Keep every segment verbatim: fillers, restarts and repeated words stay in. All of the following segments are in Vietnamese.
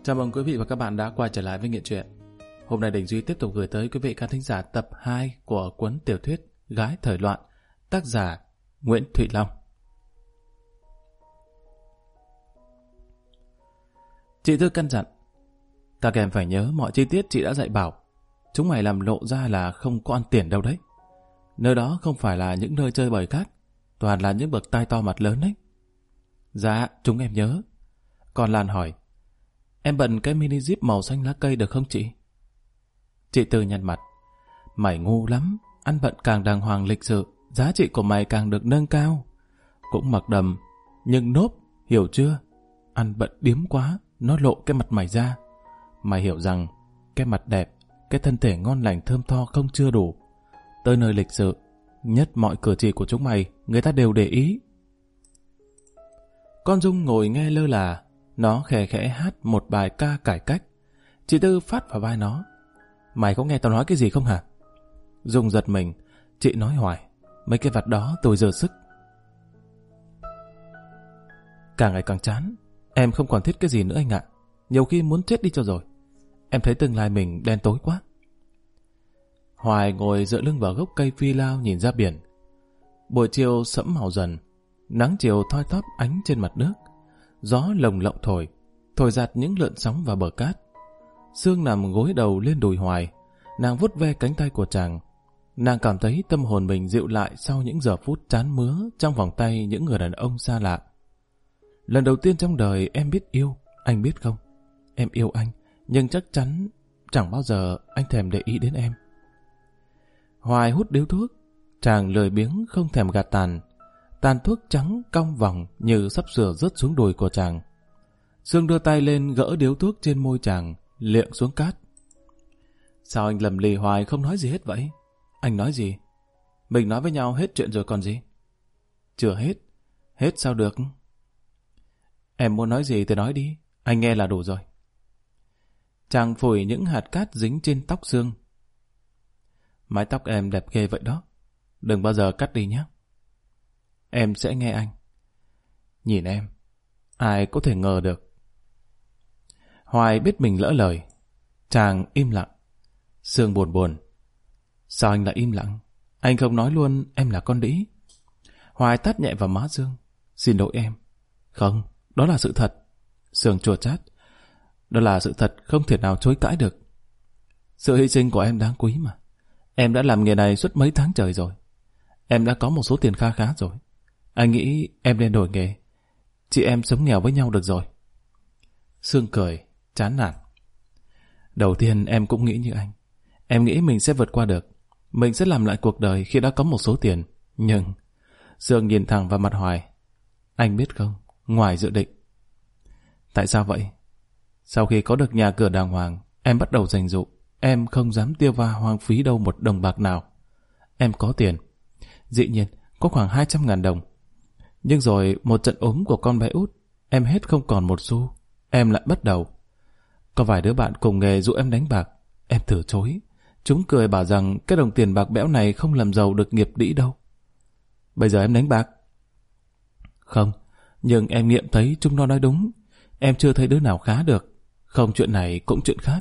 Chào mừng quý vị và các bạn đã quay trở lại với Nghiện Truyện. Hôm nay Đình Duy tiếp tục gửi tới quý vị khán thính giả tập hai của cuốn tiểu thuyết Gái Thời Loạn, tác giả Nguyễn Thụy Long. Chị Thư căn dặn, các em phải nhớ mọi chi tiết chị đã dạy bảo. Chúng mày làm lộ ra là không có ăn tiền đâu đấy. Nơi đó không phải là những nơi chơi bời khác, toàn là những bậc tai to mặt lớn đấy. Dạ, chúng em nhớ. Còn Lan hỏi, em bận cái mini zip màu xanh lá cây được không chị? Chị Tư nhăn mặt, mày ngu lắm, ăn bận càng đàng hoàng lịch sự, giá trị của mày càng được nâng cao. Cũng mặc đầm, nhưng nốp, hiểu chưa? Ăn bận điếm quá, nó lộ cái mặt mày ra. Mày hiểu rằng, cái mặt đẹp, cái thân thể ngon lành thơm tho không chưa đủ. Tới nơi lịch sự, nhất mọi cử chỉ của chúng mày, người ta đều để ý. Con Dung ngồi nghe lơ là, nó khẽ khẽ hát một bài ca cải cách. Chị Tư phát vào vai nó, mày có nghe tao nói cái gì không hả? Dung giật mình, chị nói hoài, mấy cái vặt đó tôi dở sức. Càng ngày càng chán, em không còn thích cái gì nữa anh ạ. Nhiều khi muốn chết đi cho rồi. Em thấy tương lai mình đen tối quá. Hoài ngồi dựa lưng vào gốc cây phi lao nhìn ra biển. Buổi chiều sẫm màu dần, nắng chiều thoi thóp ánh trên mặt nước. Gió lồng lộng thổi, thổi giạt những lượn sóng vào bờ cát. Sương nằm gối đầu lên đùi Hoài, nàng vuốt ve cánh tay của chàng. Nàng cảm thấy tâm hồn mình dịu lại sau những giờ phút chán mứa trong vòng tay những người đàn ông xa lạ. Lần đầu tiên trong đời em biết yêu, anh biết không? Em yêu anh, nhưng chắc chắn chẳng bao giờ anh thèm để ý đến em. Hoài hút điếu thuốc, chàng lười biếng không thèm gạt tàn. Tàn thuốc trắng cong vòng như sắp sửa rớt xuống đùi của chàng. Sương đưa tay lên gỡ điếu thuốc trên môi chàng, liệng xuống cát. Sao anh lầm lì hoài không nói gì hết vậy? Anh nói gì? Mình nói với nhau hết chuyện rồi còn gì? Chưa hết. Hết sao được? Em muốn nói gì thì nói đi, anh nghe là đủ rồi. Chàng phủi những hạt cát dính trên tóc Sương. Mái tóc em đẹp ghê vậy đó. Đừng bao giờ cắt đi nhé. Em sẽ nghe anh. Nhìn em, ai có thể ngờ được. Hoài biết mình lỡ lời. Chàng im lặng. Sương buồn buồn. Sao anh lại im lặng? Anh không nói luôn em là con đĩ. Hoài tát nhẹ vào má Sương. Xin lỗi em. Không, đó là sự thật. Sương chua chát. Đó là sự thật không thể nào chối cãi được. Sự hy sinh của em đáng quý mà. Em đã làm nghề này suốt mấy tháng trời rồi. Em đã có một số tiền kha khá rồi. Anh nghĩ em nên đổi nghề. Chị em sống nghèo với nhau được rồi. Sương cười, chán nản. Đầu tiên em cũng nghĩ như anh. Em nghĩ mình sẽ vượt qua được. Mình sẽ làm lại cuộc đời khi đã có một số tiền. Nhưng Sương nhìn thẳng vào mặt Hoài. Anh biết không, ngoài dự định. Tại sao vậy? Sau khi có được nhà cửa đàng hoàng, em bắt đầu dành dụ. Em không dám tiêu va hoang phí đâu một đồng bạc nào. Em có tiền. Dĩ nhiên, có khoảng hai trăm ngàn đồng. Nhưng rồi một trận ốm của con bé út, em hết không còn một xu. Em lại bắt đầu. Có vài đứa bạn cùng nghề dụ em đánh bạc. Em từ chối. Chúng cười bảo rằng cái đồng tiền bạc bẽo này không làm giàu được nghiệp đĩ đâu. Bây giờ em đánh bạc. Không, nhưng em nghiệm thấy chúng nó nói đúng. Em chưa thấy đứa nào khá được. Không chuyện này cũng chuyện khác.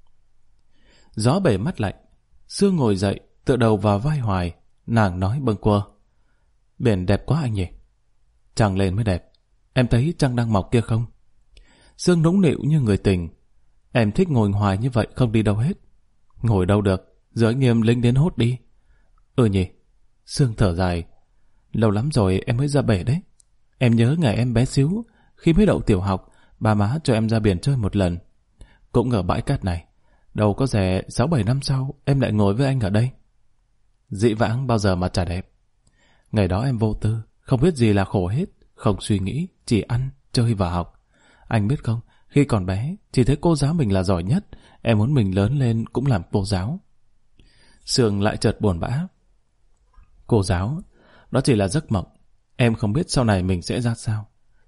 Gió bể mắt lạnh. Sương ngồi dậy, tựa đầu vào vai Hoài. Nàng nói bâng quơ. Biển đẹp quá anh nhỉ? Trăng lên mới đẹp. Em thấy trăng đang mọc kia không? Sương nũng nịu như người tình. Em thích ngồi hoài như vậy không đi đâu hết. Ngồi đâu được, giới nghiêm lính đến hốt đi. Ừ nhỉ? Sương thở dài. Lâu lắm rồi em mới ra bể đấy. Em nhớ ngày em bé xíu, khi mới đậu tiểu học, bà má cho em ra biển chơi một lần. Cũng ở bãi cát này. Đâu có rẻ sáu bảy năm sau em lại ngồi với anh ở đây. Dĩ vãng bao giờ mà chả đẹp. Ngày đó em vô tư, không biết gì là khổ hết, không suy nghĩ, chỉ ăn, chơi và học. Anh biết không, khi còn bé, chỉ thấy cô giáo mình là giỏi nhất, em muốn mình lớn lên cũng làm cô giáo. Sương lại chợt buồn bã. Cô giáo, đó chỉ là giấc mộng. Em không biết sau này mình sẽ ra sao.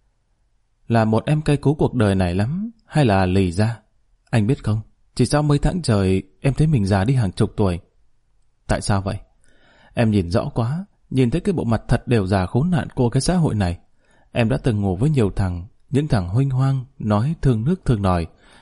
Là một em cay cú cuộc đời này lắm, hay là lì ra? Anh biết không, chỉ sau mấy tháng trời, em thấy mình già đi hàng chục tuổi. Tại sao vậy? Em nhìn rõ quá, nhìn thấy cái bộ mặt thật đều già khốn nạn của cái xã hội này. Em đã từng ngủ với nhiều thằng, những thằng huênh hoang, nói thương nước thương nòi.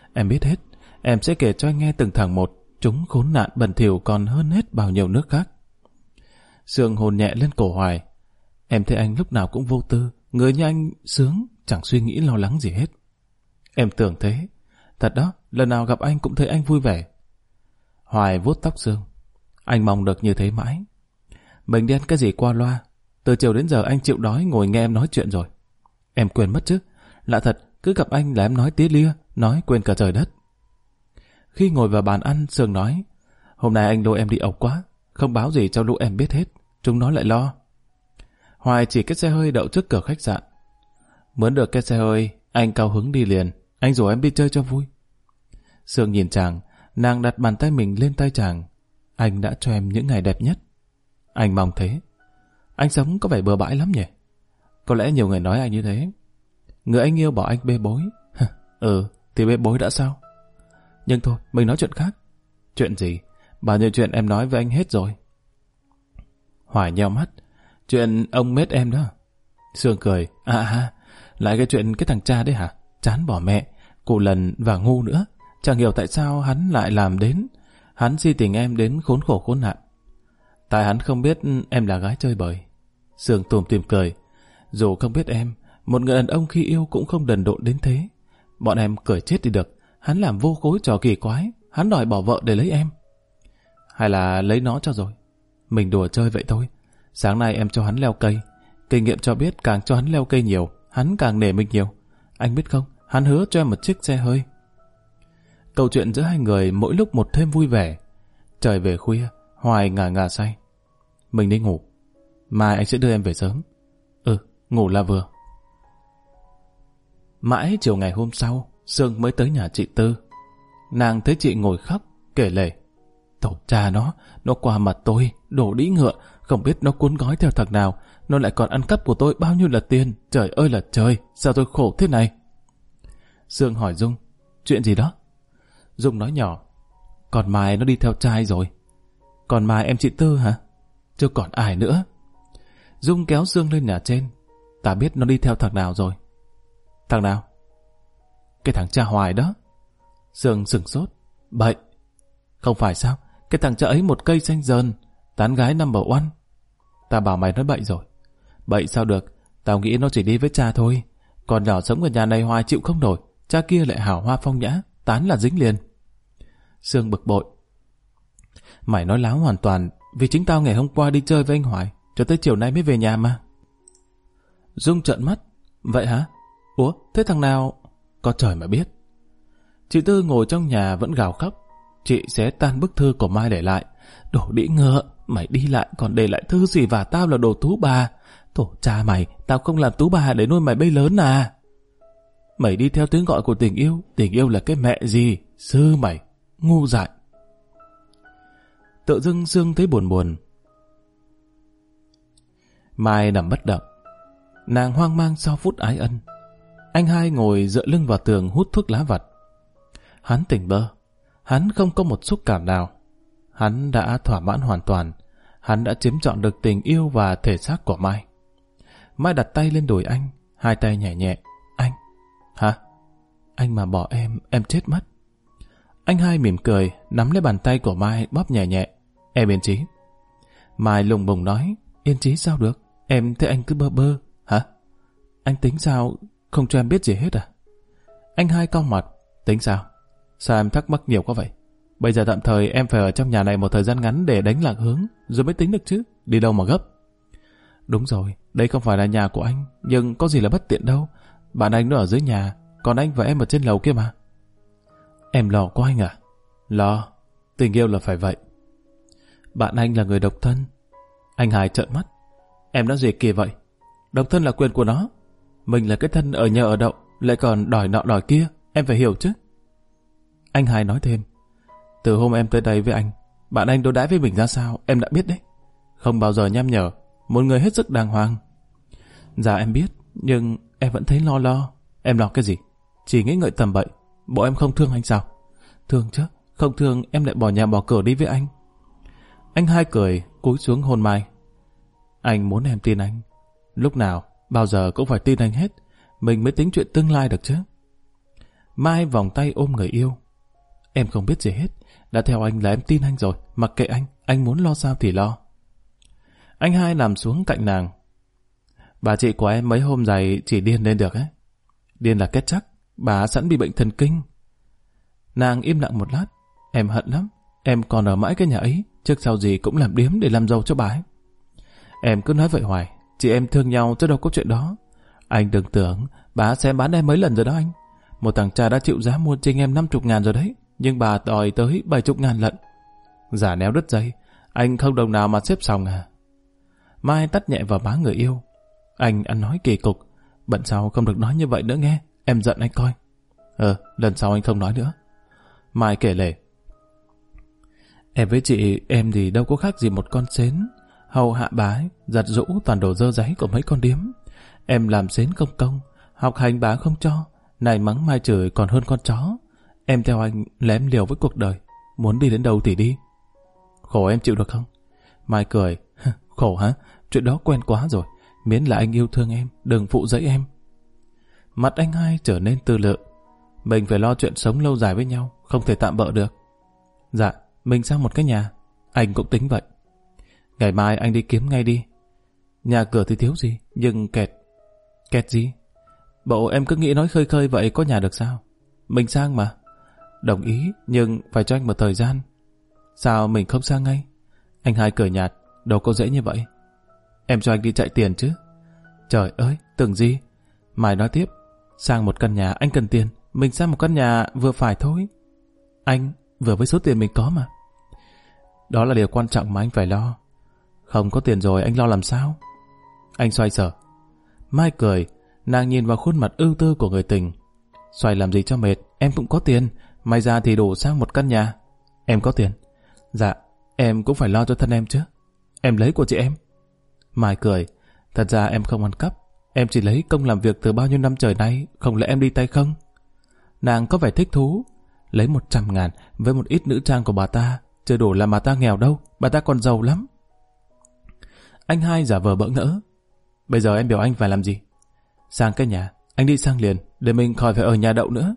Em biết hết. Em sẽ kể cho anh nghe từng thằng một. Chúng khốn nạn bẩn thỉu còn hơn hết bao nhiêu nước khác. Sương hôn nhẹ lên cổ Hoài. Em thấy anh lúc nào cũng vô tư. Người như anh sướng, chẳng suy nghĩ lo lắng gì hết. Em tưởng thế. Thật đó, lần nào gặp anh cũng thấy anh vui vẻ. Hoài vuốt tóc Sương. Anh mong được như thế mãi. Mình đi ăn cái gì qua loa. Từ chiều đến giờ anh chịu đói ngồi nghe em nói chuyện rồi. Em quên mất chứ. Lạ thật, cứ gặp anh là em nói tía lia, nói quên cả trời đất. Khi ngồi vào bàn ăn, Sương nói, hôm nay anh lôi em đi ộc quá, không báo gì cho lũ em biết hết, chúng nó lại lo. Hoài chỉ cái xe hơi đậu trước cửa khách sạn. Mướn được cái xe hơi, anh cao hứng đi liền, anh rủ em đi chơi cho vui. Sương nhìn chàng, nàng đặt bàn tay mình lên tay chàng. Anh đã cho em những ngày đẹp nhất. Anh mong thế. Anh sống có vẻ bừa bãi lắm nhỉ? Có lẽ nhiều người nói anh như thế. Người anh yêu bảo anh bê bối. Ừ, thì bê bối đã sao? Nhưng thôi, mình nói chuyện khác. Chuyện gì? Bao nhiêu chuyện em nói với anh hết rồi. Hoài nheo mắt. Chuyện ông mết em đó. Sương cười. À ha, lại cái chuyện cái thằng cha đấy hả? Chán bỏ mẹ, cụ lần và ngu nữa. Chẳng hiểu tại sao hắn lại làm đến. Hắn si tình em đến khốn khổ khốn nạn. Tại hắn không biết em là gái chơi bời. Sương tủm tỉm cười. Dù không biết em, một người đàn ông khi yêu cũng không đần độn đến thế. Bọn em cười chết đi được. Hắn làm vô khối trò kỳ quái. Hắn đòi bỏ vợ để lấy em. Hay là lấy nó cho rồi. Mình đùa chơi vậy thôi. Sáng nay em cho hắn leo cây. Kinh nghiệm cho biết càng cho hắn leo cây nhiều, hắn càng nể mình nhiều. Anh biết không, hắn hứa cho em một chiếc xe hơi. Câu chuyện giữa hai người mỗi lúc một thêm vui vẻ. Trời về khuya, Hoài ngà ngà say. Mình đi ngủ. Mai anh sẽ đưa em về sớm. Ừ, ngủ là vừa. Mãi chiều ngày hôm sau, Sương mới tới nhà chị Tư. Nàng thấy chị ngồi khóc, kể lể. Tổ cha nó, nó qua mặt tôi, đổ đĩ ngựa, không biết nó cuốn gói theo thằng nào, nó lại còn ăn cắp của tôi bao nhiêu là tiền, trời ơi là trời, sao tôi khổ thế này. Sương hỏi Dung, chuyện gì đó? Dung nói nhỏ, còn Mai nó đi theo trai rồi. Còn Mai em chị Tư hả? Chứ còn ai nữa. Dung kéo Sương lên nhà trên, ta biết nó đi theo thằng nào rồi. Thằng nào? Cái thằng cha Hoài đó. Sương sửng sốt, bậy. Không phải sao, cái thằng cha ấy một cây xanh dờn, tán gái number one. Ta bảo mày nói bậy rồi. Bậy sao được, tao nghĩ nó chỉ đi với cha thôi. Còn nhỏ sống ở nhà này Hoài chịu không nổi, cha kia lại hảo hoa phong nhã, tán là dính liền. Sương bực bội. Mày nói láo hoàn toàn, vì chính tao ngày hôm qua đi chơi với anh Hoài, cho tới chiều nay mới về nhà mà. Dung trợn mắt. Vậy hả? Ủa, thế thằng nào? Có trời mà biết. Chị Tư ngồi trong nhà vẫn gào khóc. Chị xé tan bức thư của Mai để lại. Đổ đĩ ngựa, mày đi lại còn để lại thư gì và tao là đồ tú bà. Tổ cha mày, tao không làm tú bà để nuôi mày bây lớn à. Mày đi theo tiếng gọi của tình yêu, tình yêu là cái mẹ gì, sư mày, ngu dại. Tự dưng Sương thấy buồn buồn. Mai nằm bất động. Nàng hoang mang sau phút ái ân. Anh hai ngồi dựa lưng vào tường hút thuốc lá vặt. Hắn tỉnh bơ. Hắn không có một xúc cảm nào. Hắn đã thỏa mãn hoàn toàn. Hắn đã chiếm trọn được tình yêu và thể xác của Mai. Mai đặt tay lên đùi anh, hai tay nhẹ nhẹ. Anh? Hả? Anh mà bỏ em, em chết mất. Anh hai mỉm cười, nắm lấy bàn tay của Mai bóp nhẹ nhẹ. Em yên trí. Mai lùng bùng nói, yên trí sao được? Em thấy anh cứ bơ bơ. Hả? Anh tính sao? Không cho em biết gì hết à? Anh hai cau mặt. Tính sao? Sao em thắc mắc nhiều quá vậy? Bây giờ tạm thời em phải ở trong nhà này một thời gian ngắn để đánh lạc hướng, rồi mới tính được chứ. Đi đâu mà gấp? Đúng rồi, đây không phải là nhà của anh, nhưng có gì là bất tiện đâu. Bạn anh nó ở dưới nhà, còn anh và em ở trên lầu kia mà. Em lo quá anh à? Lo, tình yêu là phải vậy. Bạn anh là người độc thân. Anh hai trợn mắt. Em nói gì kìa vậy? Độc thân là quyền của nó. Mình là cái thân ở nhờ ở đậu, lại còn đòi nọ đòi kia, em phải hiểu chứ. Anh hai nói thêm. Từ hôm em tới đây với anh, bạn anh đối đãi với mình ra sao, em đã biết đấy. Không bao giờ nham nhở, một người hết sức đàng hoàng. Dạ em biết, nhưng em vẫn thấy lo lo. Em lo cái gì? Chỉ nghĩ ngợi tầm bậy. Bộ em không thương anh sao? Thương chứ, không thương em lại bỏ nhà bỏ cửa đi với anh. Anh hai cười, cúi xuống hôn Mai. Anh muốn em tin anh. Lúc nào, bao giờ cũng phải tin anh hết. Mình mới tính chuyện tương lai được chứ. Mai vòng tay ôm người yêu. Em không biết gì hết. Đã theo anh là em tin anh rồi. Mặc kệ anh, anh muốn lo sao thì lo. Anh hai nằm xuống cạnh nàng. Bà chị của em mấy hôm dài chỉ điên lên được ấy. Điên là kết chắc. Bà sẵn bị bệnh thần kinh. Nàng im lặng một lát. Em hận lắm. Em còn ở mãi cái nhà ấy. Trước sau gì cũng làm điếm để làm giàu cho bà ấy. Em cứ nói vậy hoài. Chị em thương nhau chứ đâu có chuyện đó. Anh đừng tưởng bà xem bán em mấy lần rồi đó anh. Một thằng cha đã chịu giá mua trinh em năm chục ngàn rồi đấy. Nhưng bà đòi tới bảy chục ngàn lận. Giả néo đứt dây. Anh không đồng nào mà xếp xong à. Mai tắt nhẹ vào má người yêu. Anh ăn nói kỳ cục. Bận sau không được nói như vậy nữa nghe. Em giận anh coi. Ờ, lần sau anh không nói nữa. Mai kể lể. Em với chị em thì đâu có khác gì một con sến. Hầu hạ bà ấy, giặt rũ toàn đồ dơ dáy của mấy con điếm. Em làm sến công công, học hành bà không cho. Này mắng mai chửi còn hơn con chó. Em theo anh là em liều với cuộc đời. Muốn đi đến đâu thì đi. Khổ em chịu được không? Mai cười. Khổ hả? Chuyện đó quen quá rồi. Miễn là anh yêu thương em, đừng phụ dẫy em. Mặt anh hai trở nên tư lự. Mình phải lo chuyện sống lâu dài với nhau, không thể tạm bợ được. Dạ, mình sang một cái nhà. Anh cũng tính vậy. Ngày mai anh đi kiếm ngay đi. Nhà cửa thì thiếu gì, nhưng kẹt. Kẹt gì? Bộ em cứ nghĩ nói khơi khơi vậy có nhà được sao? Mình sang mà. Đồng ý, nhưng phải cho anh một thời gian. Sao mình không sang ngay? Anh hai cười nhạt, đâu có dễ như vậy. Em cho anh đi chạy tiền chứ. Trời ơi, tưởng gì? Mai nói tiếp. Sang một căn nhà anh cần tiền. Mình sang một căn nhà vừa phải thôi. Anh vừa với số tiền mình có mà. Đó là điều quan trọng mà anh phải lo. Không có tiền rồi anh lo làm sao? Anh xoay sở. Mai cười. Nàng nhìn vào khuôn mặt ưu tư của người tình. Xoay làm gì cho mệt. Em cũng có tiền. May ra thì đủ sang một căn nhà. Em có tiền. Dạ, em cũng phải lo cho thân em chứ. Em lấy của chị em. Mai cười. Thật ra em không ăn cắp. Em chỉ lấy công làm việc từ bao nhiêu năm trời nay. Không lẽ em đi tay không? Nàng có vẻ thích thú. Lấy một trăm ngàn với một ít nữ trang của bà ta. Chưa đủ làm bà ta nghèo đâu. Bà ta còn giàu lắm. Anh hai giả vờ bỡ ngỡ. Bây giờ em biểu anh phải làm gì? Sang cái nhà. Anh đi sang liền. Để mình khỏi phải ở nhà đậu nữa.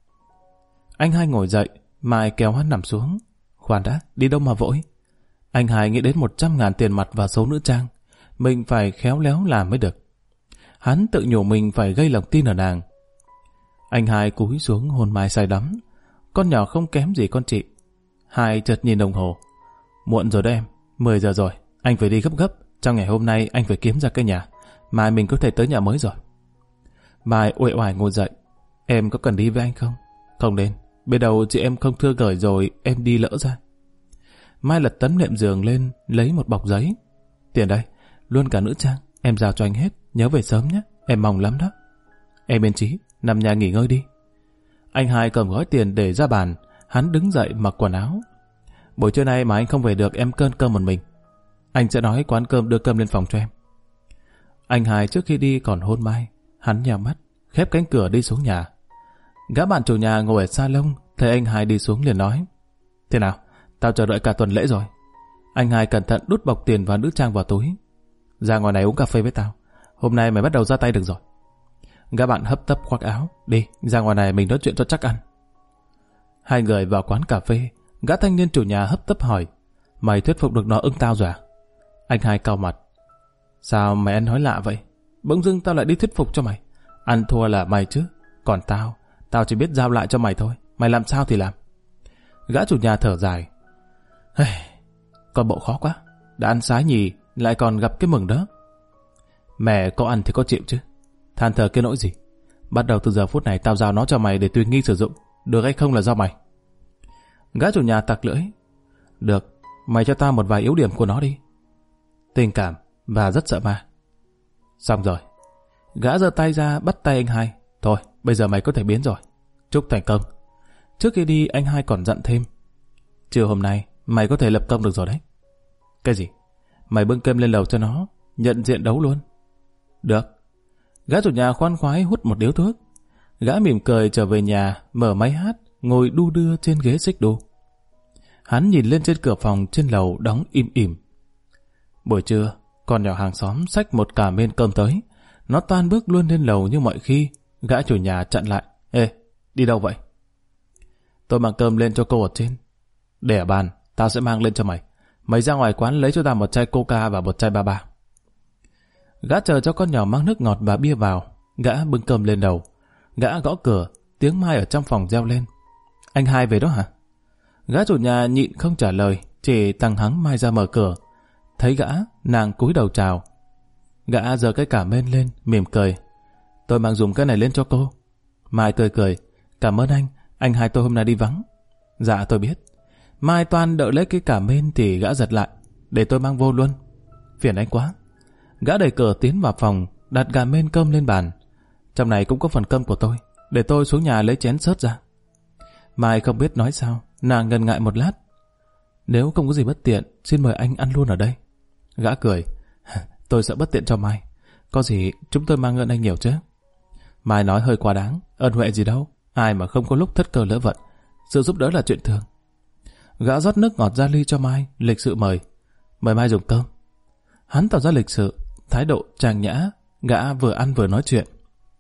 Anh hai ngồi dậy. Mai kéo hắn nằm xuống. Khoan đã, đi đâu mà vội? Anh hai nghĩ đến một trăm ngàn tiền mặt và số nữ trang. Mình phải khéo léo làm mới được. Hắn tự nhủ mình phải gây lòng tin ở nàng. Anh hai cúi xuống hôn Mai say đắm. Con nhỏ không kém gì con chị. Hai chợt nhìn đồng hồ. Muộn rồi đó em, mười giờ rồi. Anh phải đi gấp gấp. Trong ngày hôm nay anh phải kiếm ra cái nhà. Mai mình có thể tới nhà mới rồi. Mai uể oải ngồi dậy. Em có cần đi với anh không? Không đến. Bên đầu chị em không thưa gửi rồi em đi lỡ ra. Mai lật tấm nệm giường lên, lấy một bọc giấy. Tiền đây, luôn cả nữ trang. Em giao cho anh hết, nhớ về sớm nhé. Em mong lắm đó. Em yên trí, nằm nhà nghỉ ngơi đi. Anh hai cầm gói tiền để ra bàn. Hắn đứng dậy mặc quần áo. Buổi trưa nay mà anh không về được em cơn cơm một mình. Anh sẽ nói quán cơm đưa cơm lên phòng cho em. Anh hai trước khi đi còn hôn Mai. Hắn nhào mắt, khép cánh cửa đi xuống nhà. Gã bạn chủ nhà ngồi ở salon, thấy anh hai đi xuống liền nói. Thế nào, tao chờ đợi cả tuần lễ rồi. Anh hai cẩn thận đút bọc tiền và nữ trang vào túi. Ra ngoài này uống cà phê với tao. Hôm nay mày bắt đầu ra tay được rồi. Gã bạn hấp tấp khoác áo. Đi, ra ngoài này mình nói chuyện cho chắc ăn. Hai người vào quán cà phê. Gã thanh niên chủ nhà hấp tấp hỏi. Mày thuyết phục được nó ưng tao rồi à? Anh hai cau mặt. Sao mày ăn nói lạ vậy? Bỗng dưng tao lại đi thuyết phục cho mày. Ăn thua là mày chứ. Còn tao, tao chỉ biết giao lại cho mày thôi. Mày làm sao thì làm. Gã chủ nhà thở dài. Con bộ khó quá. Đã ăn sái nhì, lại còn gặp cái mừng đó. Mẹ có ăn thì có chịu chứ. Than thở cái nỗi gì. Bắt đầu từ giờ phút này tao giao nó cho mày để tùy nghi sử dụng. Được hay không là do mày. Gã chủ nhà tặc lưỡi. Được, mày cho tao một vài yếu điểm của nó đi. Tình cảm và rất sợ ma. Xong rồi. Gã giơ tay ra bắt tay anh hai. Thôi, bây giờ mày có thể biến rồi. Chúc thành công. Trước khi đi anh hai còn dặn thêm. Trưa hôm nay mày có thể lập công được rồi đấy. Cái gì? Mày bưng kem lên lầu cho nó, nhận diện đấu luôn. Được. Gã chủ nhà khoan khoái hút một điếu thuốc. Gã mỉm cười trở về nhà, mở máy hát, ngồi đu đưa trên ghế xích đu. Hắn nhìn lên trên cửa phòng trên lầu đóng im ỉm. Buổi trưa, con nhỏ hàng xóm xách một cà mên cơm tới. Nó toan bước luôn lên lầu như mọi khi. Gã chủ nhà chặn lại. Ê, Đi đâu vậy? Tôi mang cơm lên cho cô ở trên. Để ở bàn, tao sẽ mang lên cho mày. Mày ra ngoài quán lấy cho tao một chai coca và một chai ba ba. Gã chờ cho con nhỏ mang nước ngọt và bia vào. Gã bưng cơm lên đầu. Gã gõ cửa, tiếng Mai ở trong phòng reo lên. Anh Hai về đó hả? Gã chủ nhà nhịn không trả lời, chỉ tăng hắng Mai ra mở cửa. Thấy gã, nàng cúi đầu chào. Gã giơ cái cả mên lên, mỉm cười. Tôi mang dùng cái này lên cho cô. Mai tươi cười. Cảm ơn anh, anh Hai tôi hôm nay đi vắng. Dạ tôi biết. Mai toan đợi lấy cái cả mên thì gã giật lại. Để tôi mang vô luôn. Phiền anh quá. Gã đẩy cửa tiến vào phòng, đặt gà mên cơm lên bàn. Trong này cũng có phần cơm của tôi. Để tôi xuống nhà lấy chén sớt ra. Mai không biết nói sao, nàng ngần ngại một lát. Nếu không có gì bất tiện, xin mời anh ăn luôn ở đây. Gã cười. Tôi sợ bất tiện cho Mai. Có gì chúng tôi mang ơn anh nhiều chứ. Mai nói hơi quá đáng. Ơn huệ gì đâu. Ai mà không có lúc thất cơ lỡ vận. Sự giúp đỡ là chuyện thường. Gã rót nước ngọt ra ly cho Mai, lịch sự mời. Mời Mai dùng cơm. Hắn tỏ ra lịch sự, thái độ trang nhã. Gã vừa ăn vừa nói chuyện.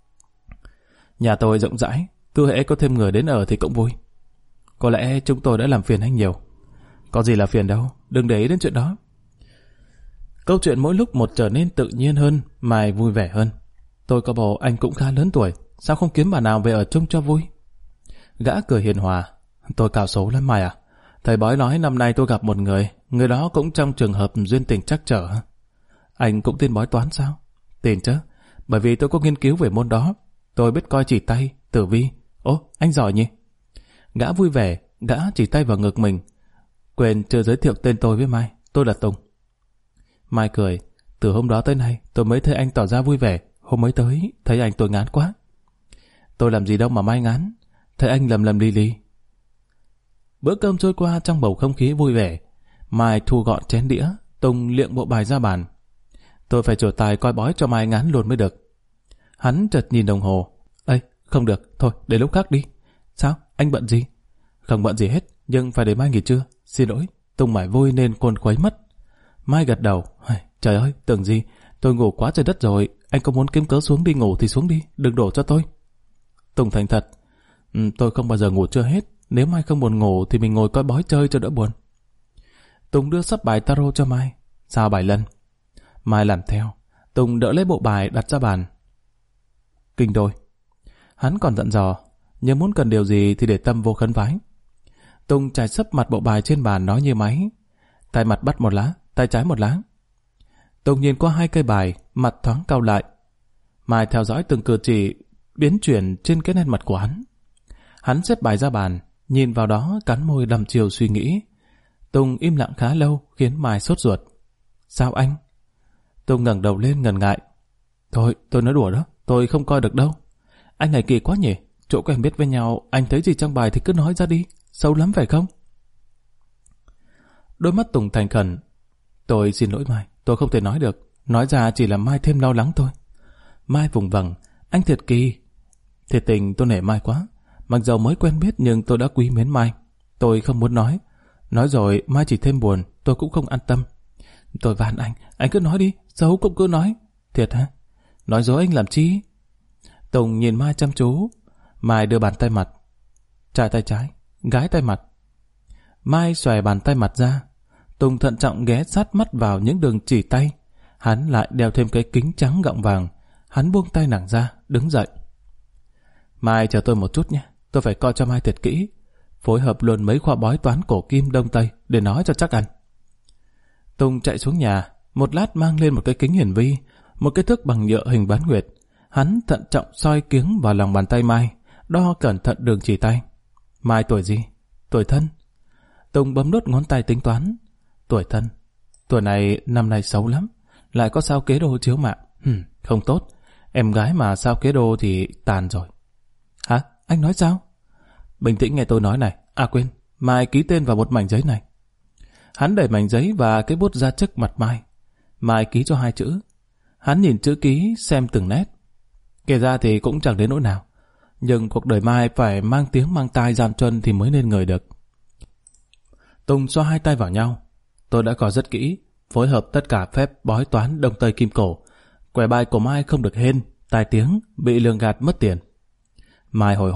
Nhà tôi rộng rãi, cứ hễ có thêm người đến ở thì cũng vui. Có lẽ chúng tôi đã làm phiền anh nhiều. Có gì là phiền đâu, đừng để ý đến chuyện đó. Câu chuyện mỗi lúc một trở nên tự nhiên hơn, Mai vui vẻ hơn. Tôi có bầu anh cũng khá lớn tuổi, sao không kiếm bà nào về ở chung cho vui? Gã cười hiền hòa. Tôi cào xấu lắm Mai à. Thầy bói nói năm nay tôi gặp một người, người đó cũng trong trường hợp duyên tình trắc trở. Anh cũng tin bói toán sao? Tin chứ, bởi vì tôi có nghiên cứu về môn đó. Tôi biết coi chỉ tay, tử vi. Ồ, anh giỏi nhỉ? Gã vui vẻ, gã chỉ tay vào ngực mình. Quên chưa giới thiệu tên tôi với Mai, tôi là Tùng. Mai cười, từ hôm đó tới nay tôi mới thấy anh tỏ ra vui vẻ. Hôm mới tới, thấy anh tôi ngán quá. Tôi làm gì đâu mà Mai ngán. Thấy anh lầm lầm li li. Bữa cơm trôi qua trong bầu không khí vui vẻ. Mai thu gọn chén đĩa, Tùng liệng bộ bài ra bàn. Tôi phải trổ tài coi bói cho Mai ngán luôn mới được. Hắn chợt nhìn đồng hồ. Ây, không được, thôi để lúc khác đi. Sao, anh bận gì? Không bận gì hết, nhưng phải để Mai nghỉ trưa. Xin lỗi, Tùng mải vui nên côn khuấy mất. Mai gật đầu. Trời ơi, tưởng gì, tôi ngủ quá trời đất rồi. Anh có muốn kiếm cớ xuống đi ngủ thì xuống đi, đừng đổ cho tôi. Tùng thành thật. Ừ, tôi không bao giờ ngủ chưa hết. Nếu Mai không buồn ngủ thì mình ngồi coi bói chơi cho đỡ buồn. Tùng đưa sắp bài tarot cho Mai. Sao bài lân? Mai làm theo. Tùng đỡ lấy bộ bài đặt ra bàn. Kinh đôi. Hắn còn dặn dò, nhớ muốn cần điều gì thì để tâm vô khấn vái. Tùng trải sấp mặt bộ bài trên bàn nói như máy. Tay mặt bắt một lá, tay trái một lá. Tùng nhìn qua hai cây bài, mặt thoáng cau lại. Mai theo dõi từng cử chỉ biến chuyển trên cái nét mặt của hắn. Hắn xếp bài ra bàn, nhìn vào đó cắn môi đăm chiều suy nghĩ. Tùng im lặng khá lâu khiến Mai sốt ruột. Sao anh? Tùng ngẩng đầu lên ngần ngại. Thôi, tôi nói đùa đó, tôi không coi được đâu. Anh này kỳ quá nhỉ, chỗ quen biết với nhau, anh thấy gì trong bài thì cứ nói ra đi, xấu lắm phải không? Đôi mắt Tùng thành khẩn. Tôi xin lỗi Mai, tôi không thể nói được, nói ra chỉ làm Mai thêm lo lắng thôi. Mai vùng vằng, anh thiệt kỳ. Thiệt tình tôi nể Mai quá, mặc dầu mới quen biết nhưng tôi đã quý mến Mai. Tôi không muốn nói, nói rồi Mai chỉ thêm buồn, tôi cũng không an tâm. Tôi van anh, anh cứ nói đi, xấu cũng cứ nói. Thiệt hả? Nói dối anh làm chi? Tùng nhìn Mai chăm chú. Mai đưa bàn tay mặt. Trai tay trái, gái tay mặt. Mai xòe bàn tay mặt ra. Tùng thận trọng ghé sát mắt vào những đường chỉ tay. Hắn lại đeo thêm cái kính trắng gọng vàng. Hắn buông tay nàng ra, đứng dậy. Mai chờ tôi một chút nhé, tôi phải coi cho Mai thật kỹ. Phối hợp luôn mấy khoa bói toán cổ kim đông tây để nói cho chắc ăn. Tùng chạy xuống nhà, một lát mang lên một cái kính hiển vi, một cái thước bằng nhựa hình bán nguyệt. Hắn thận trọng soi kiếng vào lòng bàn tay Mai, đo cẩn thận đường chỉ tay. Mai tuổi gì? Tuổi Thân. Tùng bấm đốt ngón tay tính toán. Tuổi Thân. Tuổi này năm nay xấu lắm, lại có sao kế đô chiếu mạng. Hừm, không tốt. Em gái mà sao kế đô thì tàn rồi. Hả? Anh nói sao? Bình tĩnh nghe tôi nói này. À quên, Mai ký tên vào một mảnh giấy này. Hắn đẩy mảnh giấy và cái bút ra trước mặt Mai. Mai ký cho hai chữ. Hắn nhìn chữ ký xem từng nét. Kể ra thì cũng chẳng đến nỗi nào, nhưng cuộc đời Mai phải mang tiếng mang tai giam chân thì mới nên người được. Tùng xoa hai tay vào nhau. Tôi đã coi rất kỹ, phối hợp tất cả phép bói toán đông tây kim cổ. Quẻ bài của Mai không được hên, tai tiếng, bị lường gạt mất tiền. Mai hồi hộp,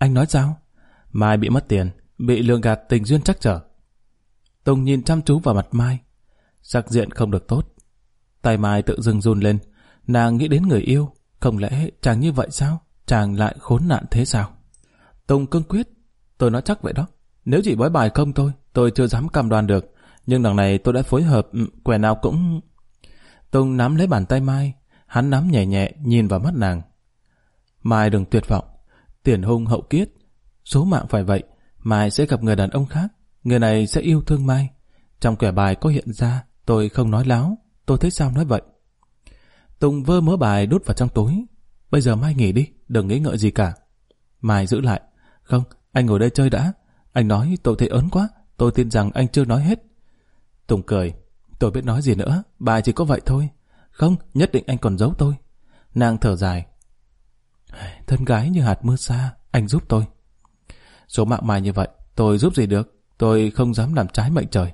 Anh nói sao? Mai bị mất tiền, bị lường gạt tình duyên trắc trở. Tùng nhìn chăm chú vào mặt Mai. Sắc diện không được tốt. Tay Mai tự dưng run lên. Nàng nghĩ đến người yêu. Không lẽ chàng như vậy sao? Chàng lại khốn nạn thế sao? Tùng cương quyết. Tôi nói chắc vậy đó. Nếu chỉ bói bài không thôi, tôi chưa dám cam đoan được. Nhưng đằng này tôi đã phối hợp, quẻ nào cũng... Tùng nắm lấy bàn tay Mai. Hắn nắm nhẹ nhẹ nhìn vào mắt nàng. Mai đừng tuyệt vọng. Tiền hung hậu kiết. Số mạng phải vậy. Mai sẽ gặp người đàn ông khác. Người này sẽ yêu thương Mai. Trong quẻ bài có hiện ra, tôi không nói láo. Tôi thấy sao nói vậy. Tùng vơ mớ bài đút vào trong túi. Bây giờ Mai nghỉ đi, đừng nghĩ ngợi gì cả. Mai giữ lại. Không, anh ngồi đây chơi đã. Anh nói tôi thấy ớn quá. Tôi tin rằng anh chưa nói hết. Tùng cười. Tôi biết nói gì nữa, bài chỉ có vậy thôi. Không, nhất định anh còn giấu tôi. Nàng thở dài. Thân gái như hạt mưa xa, anh giúp tôi. Số mạng Mai như vậy, tôi giúp gì được. Tôi không dám làm trái mệnh trời.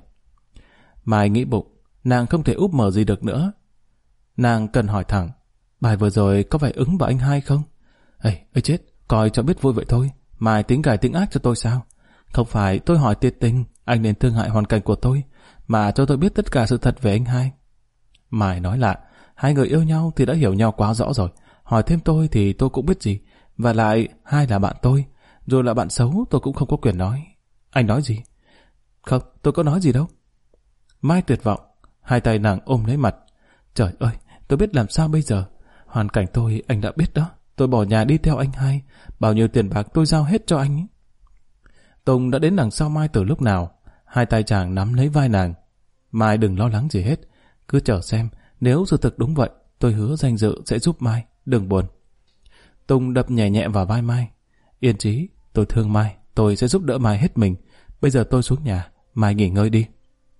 Mai nghĩ bụng, nàng không thể úp mở gì được nữa. Nàng cần hỏi thẳng, bài vừa rồi có phải ứng vào anh hai không? Ê, ơi chết, coi cho biết vui vậy thôi. Mai tính gài tính ác cho tôi sao? Không phải tôi hỏi thiệt tình, anh nên thương hại hoàn cảnh của tôi, mà cho tôi biết tất cả sự thật về anh hai. Mai nói lạ, hai người yêu nhau thì đã hiểu nhau quá rõ rồi. Hỏi thêm tôi thì tôi cũng biết gì. Và lại, hai là bạn tôi. Dù là bạn xấu tôi cũng không có quyền nói. Anh nói gì? Không, tôi có nói gì đâu. Mai tuyệt vọng, hai tay nàng ôm lấy mặt. Trời ơi, tôi biết làm sao bây giờ. Hoàn cảnh tôi anh đã biết đó. Tôi bỏ nhà đi theo anh hai. Bao nhiêu tiền bạc tôi giao hết cho anh ấy. Tùng đã đến đằng sau Mai từ lúc nào. Hai tay chàng nắm lấy vai nàng. Mai đừng lo lắng gì hết. Cứ chờ xem, nếu sự thực đúng vậy, tôi hứa danh dự sẽ giúp Mai. Đừng buồn. Tùng đập nhẹ nhẹ vào vai Mai. Yên trí, tôi thương Mai. Tôi sẽ giúp đỡ Mai hết mình. Bây giờ tôi xuống nhà. Mai nghỉ ngơi đi.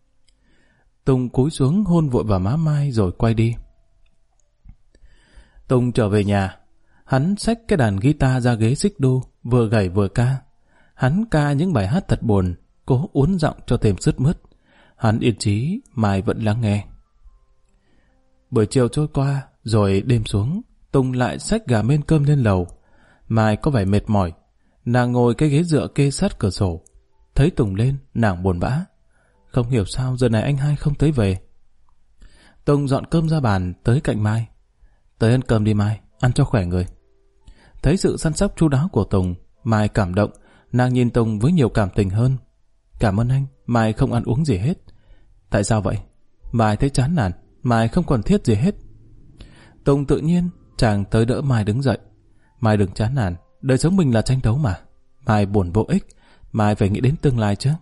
Tùng cúi xuống hôn vội vào má Mai rồi quay đi. Tùng trở về nhà. Hắn xách cái đàn guitar ra ghế xích đu, vừa gảy vừa ca. Hắn ca những bài hát thật buồn, cố uốn giọng cho thêm sướt mướt. Hắn yên trí, Mai vẫn lắng nghe. Buổi chiều trôi qua, rồi đêm xuống, Tùng lại xách gà men cơm lên lầu. Mai có vẻ mệt mỏi. Nàng ngồi cái ghế dựa kê sát cửa sổ. Thấy Tùng lên, nàng buồn bã. Không hiểu sao giờ này anh hai không tới về. Tùng dọn cơm ra bàn tới cạnh Mai. Tới ăn cơm đi Mai, ăn cho khỏe người. Thấy sự săn sóc chu đáo của Tùng, Mai cảm động. Nàng nhìn Tùng với nhiều cảm tình hơn. Cảm ơn anh, Mai không ăn uống gì hết. Tại sao vậy? Mai thấy chán nản, Mai không còn thiết gì hết. Tùng tự nhiên chàng tới đỡ Mai đứng dậy. Mai đừng chán nản, đời sống mình là tranh đấu mà. Mai buồn vô ích, Mai phải nghĩ đến tương lai chứ.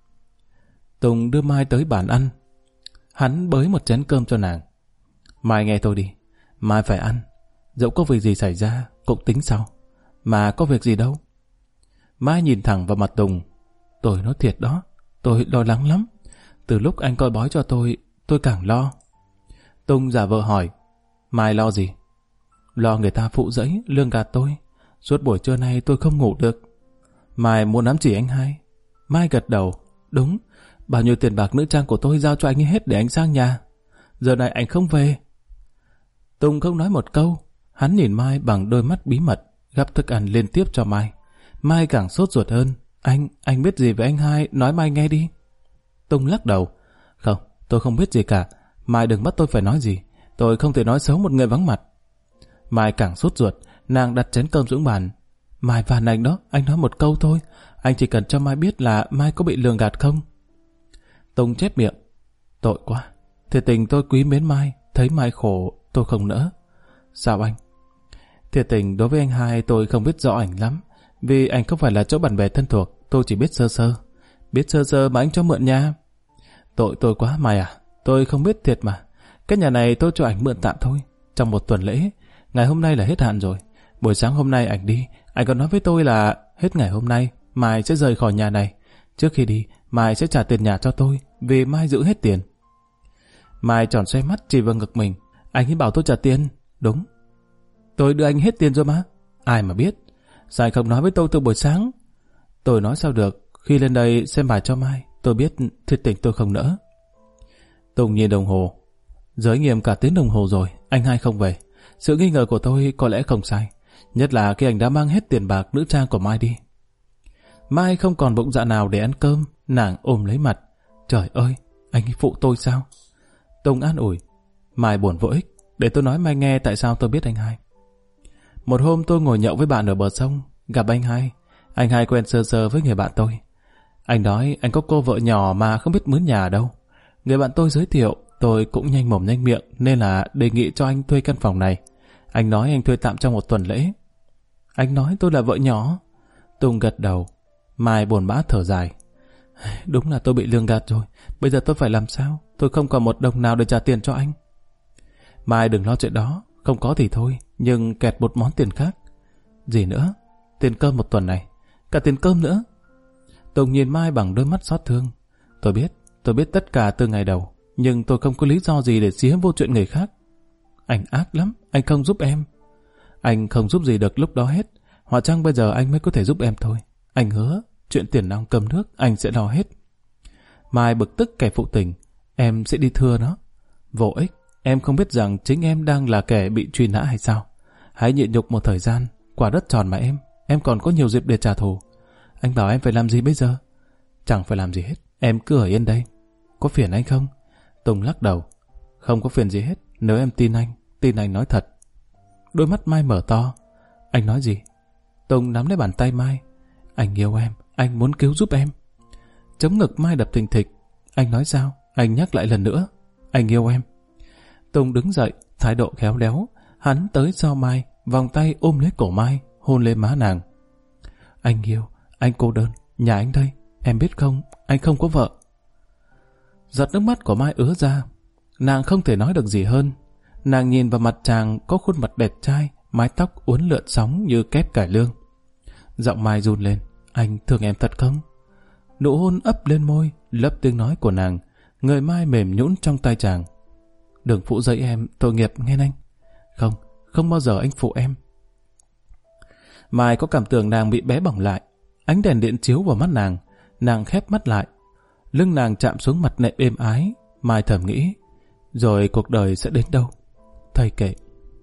Tùng đưa Mai tới bàn ăn. Hắn bới một chén cơm cho nàng. Mai nghe tôi đi, Mai phải ăn. Dẫu có việc gì xảy ra cũng tính sau. Mà có việc gì đâu. Mai nhìn thẳng vào mặt Tùng. Tôi nói thiệt đó, tôi lo lắng lắm. Từ lúc anh coi bói cho tôi, tôi càng lo. Tùng giả vờ hỏi. Mai lo gì? Lo người ta phụ rẫy, lường gạt tôi. Suốt buổi trưa nay tôi không ngủ được. Mai muốn ám chỉ anh hai. Mai gật đầu. Đúng, bao nhiêu tiền bạc nữ trang của tôi giao cho anh ấy hết để anh sang nhà. Giờ này anh không về. Tùng không nói một câu. Hắn nhìn Mai bằng đôi mắt bí mật, gắp thức ăn liên tiếp cho Mai. Mai càng sốt ruột hơn. Anh, anh biết gì về anh hai, nói Mai nghe đi. Tùng lắc đầu. Không, tôi không biết gì cả. Mai đừng bắt tôi phải nói gì. Tôi không thể nói xấu một người vắng mặt. Mai càng sốt ruột, nàng đặt chén cơm xuống bàn. Mai van anh đó, anh nói một câu thôi. Anh chỉ cần cho Mai biết là Mai có bị lường gạt không. Tùng chép miệng. Tội quá. Thiệt tình tôi quý mến Mai, thấy Mai khổ tôi không nỡ. Sao anh? Thiệt tình đối với anh hai tôi không biết rõ ảnh lắm. Vì anh không phải là chỗ bạn bè thân thuộc, tôi chỉ biết sơ sơ. Biết sơ sơ mà anh cho mượn nhà. Tội tôi quá Mai à, tôi không biết thiệt mà. Cái nhà này tôi cho ảnh mượn tạm thôi. Trong một tuần lễ, ngày hôm nay là hết hạn rồi. Buổi sáng hôm nay ảnh đi, anh còn nói với tôi là hết ngày hôm nay, Mai sẽ rời khỏi nhà này. Trước khi đi, Mai sẽ trả tiền nhà cho tôi, vì Mai giữ hết tiền. Mai tròn xoay mắt chỉ vào ngực mình. Anh ấy bảo tôi trả tiền. Đúng. Tôi đưa anh hết tiền rồi mà. Ai mà biết. Sao anh không nói với tôi từ buổi sáng? Tôi nói sao được. Khi lên đây xem bài cho Mai, tôi biết thiệt tình tôi không nỡ. Tùng nhìn đồng hồ. Giới nghiêm cả tiếng đồng hồ rồi, anh hai không về. Sự nghi ngờ của tôi có lẽ không sai. Nhất là khi anh đã mang hết tiền bạc nữ trang của Mai đi. Mai không còn bụng dạ nào để ăn cơm, nàng ôm lấy mặt. Trời ơi, anh phụ tôi sao? Tùng an ủi. Mai buồn vô ích, để tôi nói Mai nghe tại sao tôi biết anh Hai. Một hôm tôi ngồi nhậu với bạn ở bờ sông, gặp anh Hai. Anh Hai quen sơ sơ với người bạn tôi. Anh nói anh có cô vợ nhỏ mà không biết mướn nhà ở đâu. Người bạn tôi giới thiệu, tôi cũng nhanh mồm nhanh miệng nên là đề nghị cho anh thuê căn phòng này. Anh nói anh thuê tạm trong một tuần lễ. Anh nói tôi là vợ nhỏ. Tùng gật đầu. Mai buồn bã thở dài. Đúng là tôi bị lường gạt rồi. Bây giờ tôi phải làm sao? Tôi không còn một đồng nào để trả tiền cho anh. Mai đừng lo chuyện đó. Không có thì thôi, nhưng kẹt một món tiền khác. Gì nữa? Tiền cơm một tuần này. Cả tiền cơm nữa. Tùng nhìn Mai bằng đôi mắt xót thương. Tôi biết, tôi biết tất cả từ ngày đầu, nhưng tôi không có lý do gì để xía vô chuyện người khác. Anh ác lắm, anh không giúp em. Anh không giúp gì được lúc đó hết. Hóa chăng bây giờ anh mới có thể giúp em thôi. Anh hứa, chuyện tiền nong cơm nước anh sẽ lo hết. Mai bực tức kẻ phụ tình. Em sẽ đi thưa nó. Vô ích, em không biết rằng chính em đang là kẻ bị truy nã hay sao? Hãy nhịn nhục một thời gian. Quả đất tròn mà em. Em còn có nhiều dịp để trả thù. Anh bảo em phải làm gì bây giờ? Chẳng phải làm gì hết. Em cứ ở yên đây. Có phiền anh không? Tùng lắc đầu. Không có phiền gì hết. Nếu em tin anh, tin anh nói thật. Đôi mắt Mai mở to. Anh nói gì? Tùng nắm lấy bàn tay Mai. Anh yêu em, anh muốn cứu giúp em. Chống ngực Mai đập thình thịch. Anh nói sao? Anh nhắc lại lần nữa. Anh yêu em. Tùng đứng dậy, thái độ khéo léo. Hắn tới sau Mai, vòng tay ôm lấy cổ Mai, hôn lên má nàng. Anh yêu, anh cô đơn, nhà anh đây. Em biết không, anh không có vợ. Giọt nước mắt của Mai ứa ra. Nàng không thể nói được gì hơn. Nàng nhìn vào mặt chàng có khuôn mặt đẹp trai, mái tóc uốn lượn sóng như kép cải lương. Giọng Mai run lên. Anh thương em thật không? Nụ hôn ấp lên môi, lấp tiếng nói của nàng. Người Mai mềm nhũn trong tay chàng. Đừng phụ dậy em, tội nghiệp nghe anh. Không, không bao giờ anh phụ em. Mai có cảm tưởng nàng bị bé bỏng lại. Ánh đèn điện chiếu vào mắt nàng. Nàng khép mắt lại. Lưng nàng chạm xuống mặt nệm êm ái. Mai thầm nghĩ. Rồi cuộc đời sẽ đến đâu? Thầy kệ.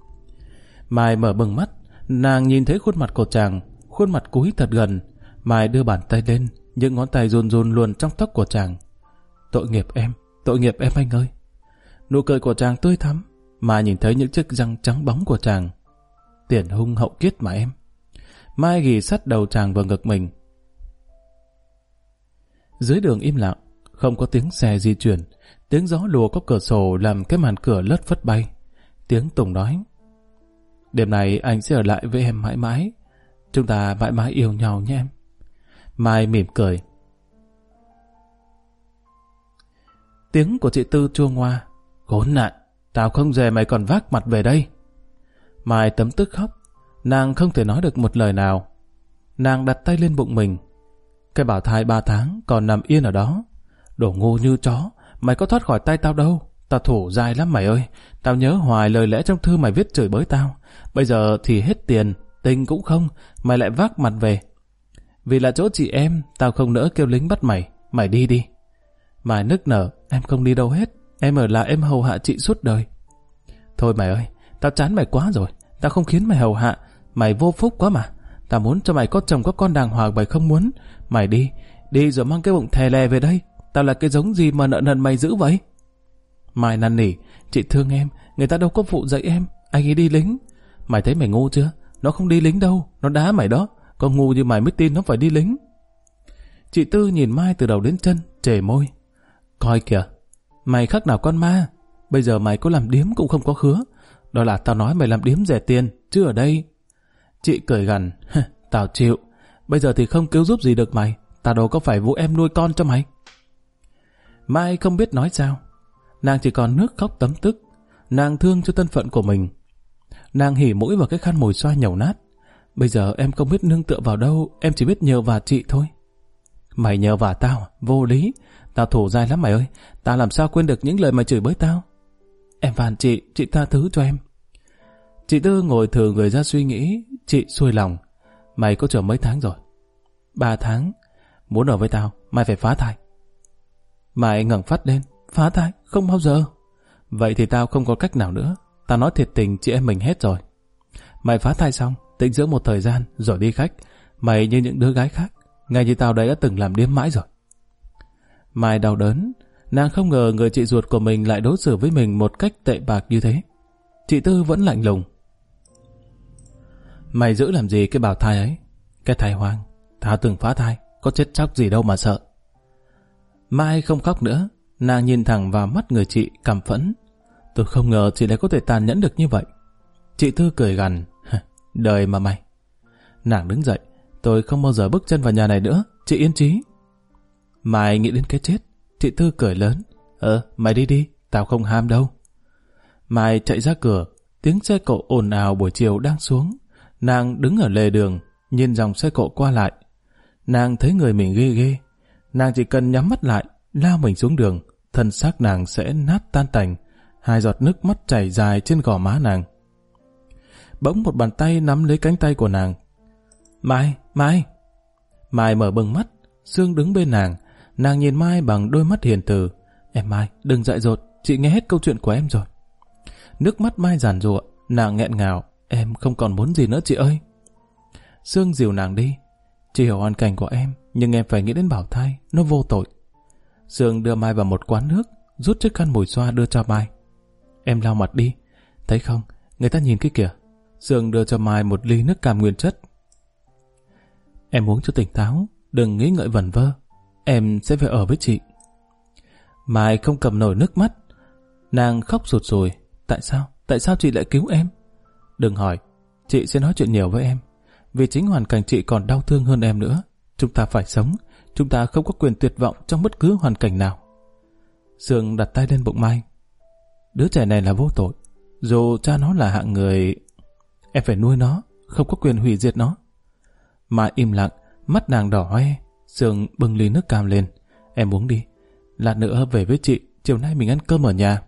Mai mở bừng mắt. Nàng nhìn thấy khuôn mặt của chàng. Khuôn mặt cúi thật gần. Mai đưa bàn tay lên. Những ngón tay run run luồn trong tóc của chàng. Tội nghiệp em, tội nghiệp em anh ơi. Nụ cười của chàng tươi thắm. Mai nhìn thấy những chiếc răng trắng bóng của chàng. Tiền hung hậu kiết mà em. Mai ghì sát đầu chàng vào ngực mình. Dưới đường im lặng, không có tiếng xe di chuyển. Tiếng gió lùa có cửa sổ làm cái màn cửa lất phất bay. Tiếng Tùng nói. Đêm này anh sẽ ở lại với em mãi mãi. Chúng ta mãi mãi yêu nhau nhé em. Mai mỉm cười. Tiếng của chị Tư chua ngoa. Khốn nạn, tao không dè mày còn vác mặt về đây. Mai tấm tức khóc. Nàng không thể nói được một lời nào. Nàng đặt tay lên bụng mình. Cái bảo thai ba tháng còn nằm yên ở đó. Đồ ngu như chó, mày có thoát khỏi tay tao đâu. Tao thủ dai lắm mày ơi. Tao nhớ hoài lời lẽ trong thư mày viết chửi bới tao. Bây giờ thì hết tiền, tình cũng không, mày lại vác mặt về. Vì là chỗ chị em, tao không nỡ kêu lính bắt mày. Mày đi đi. Mai nức nở. Em không đi đâu hết. Em ở lại em hầu hạ chị suốt đời. Thôi mày ơi, tao chán mày quá rồi. Tao không khiến mày hầu hạ. Mày vô phúc quá mà. Tao muốn cho mày có chồng có con đàng hoàng, mày không muốn. Mày đi, đi rồi mang cái bụng thè lè về đây. Tao là cái giống gì mà nợ nần mày giữ vậy? Mai năn nỉ. Chị thương em, người ta đâu có phụ dạy em. Anh ấy đi lính. Mày thấy mày ngu chưa? Nó không đi lính đâu, nó đá mày đó. Con ngu như mày mới tin nó phải đi lính. Chị Tư nhìn Mai từ đầu đến chân, trề môi. Coi kìa, mày khác nào con ma. Bây giờ mày có làm điếm cũng không có hứa. Đó là tao nói mày làm điếm rẻ tiền, chứ ở đây. Chị cười gằn. Tao chịu. Bây giờ thì không cứu giúp gì được mày. Tao đâu có phải vụ em nuôi con cho mày. Mai không biết nói sao. Nàng chỉ còn nước khóc tấm tức. Nàng thương cho thân phận của mình. Nàng hỉ mũi vào cái khăn mồi xoa nhầu nát. Bây giờ em không biết nương tựa vào đâu. Em chỉ biết nhờ vả chị thôi. Mày nhờ vả tao, vô lý. Tao thủ dai lắm mày ơi. Tao làm sao quên được những lời mày chửi bới tao. Em van chị, chị tha thứ cho em. Chị Tư ngồi thử người ra suy nghĩ. Chị xuôi lòng. Mày có chờ mấy tháng rồi? Ba tháng. Muốn ở với tao, mày phải phá thai. Mày ngẩng phát lên. Phá thai? Không bao giờ. Vậy thì tao không có cách nào nữa. Tao nói thiệt tình chị em mình hết rồi. Mày phá thai xong, tĩnh dưỡng một thời gian rồi đi khách. Mày như những đứa gái khác. Ngay như tao đây đã từng làm điếm mãi rồi. Mai đau đớn, nàng không ngờ người chị ruột của mình lại đối xử với mình một cách tệ bạc như thế. Chị Tư vẫn lạnh lùng. Mày giữ làm gì cái bào thai ấy? Cái thai hoang, tao từng phá thai, có chết chóc gì đâu mà sợ. Mai không khóc nữa, nàng nhìn thẳng vào mắt người chị căm phẫn. Tôi không ngờ chị lại có thể tàn nhẫn được như vậy. Chị Tư cười gằn, đời mà mày. Nàng đứng dậy, tôi không bao giờ bước chân vào nhà này nữa, chị yên chí. Mai nghĩ đến cái chết, chị Tư cười lớn, Ờ, mày đi đi, tao không ham đâu. Mai chạy ra cửa, tiếng xe cộ ồn ào buổi chiều đang xuống. Nàng đứng ở lề đường, nhìn dòng xe cộ qua lại. Nàng thấy người mình ghê ghê. Nàng chỉ cần nhắm mắt lại, lao mình xuống đường, thân xác nàng sẽ nát tan tành. Hai giọt nước mắt chảy dài trên gò má nàng. Bỗng một bàn tay nắm lấy cánh tay của nàng. Mai, Mai. Mai mở bừng mắt, Sương đứng bên nàng. Nàng nhìn Mai bằng đôi mắt hiền từ. Em Mai, đừng dại dột, chị nghe hết câu chuyện của em rồi. Nước mắt Mai giàn giụa, nàng nghẹn ngào. Em không còn muốn gì nữa chị ơi. Sương dìu nàng đi. Chị hiểu hoàn cảnh của em, nhưng em phải nghĩ đến Bảo thai, nó vô tội. Sương đưa Mai vào một quán nước, rút chiếc khăn mùi xoa đưa cho Mai. Em lau mặt đi, thấy không, người ta nhìn cái kìa. Sương đưa cho Mai một ly nước cam nguyên chất. Em uống cho tỉnh táo, đừng nghĩ ngợi vẩn vơ. Em sẽ về ở với chị. Mai không cầm nổi nước mắt, nàng khóc sụt sùi. Tại sao? Tại sao chị lại cứu em? Đừng hỏi, chị sẽ nói chuyện nhiều với em. Vì chính hoàn cảnh chị còn đau thương hơn em nữa. Chúng ta phải sống, chúng ta không có quyền tuyệt vọng trong bất cứ hoàn cảnh nào. Sương đặt tay lên bụng Mai. Đứa trẻ này là vô tội. Dù cha nó là hạng người, em phải nuôi nó, không có quyền hủy diệt nó. Mai im lặng, mắt nàng đỏ hoe. Sương bưng ly nước cam lên. Em uống đi, lát nữa về với chị, chiều nay mình ăn cơm ở nhà.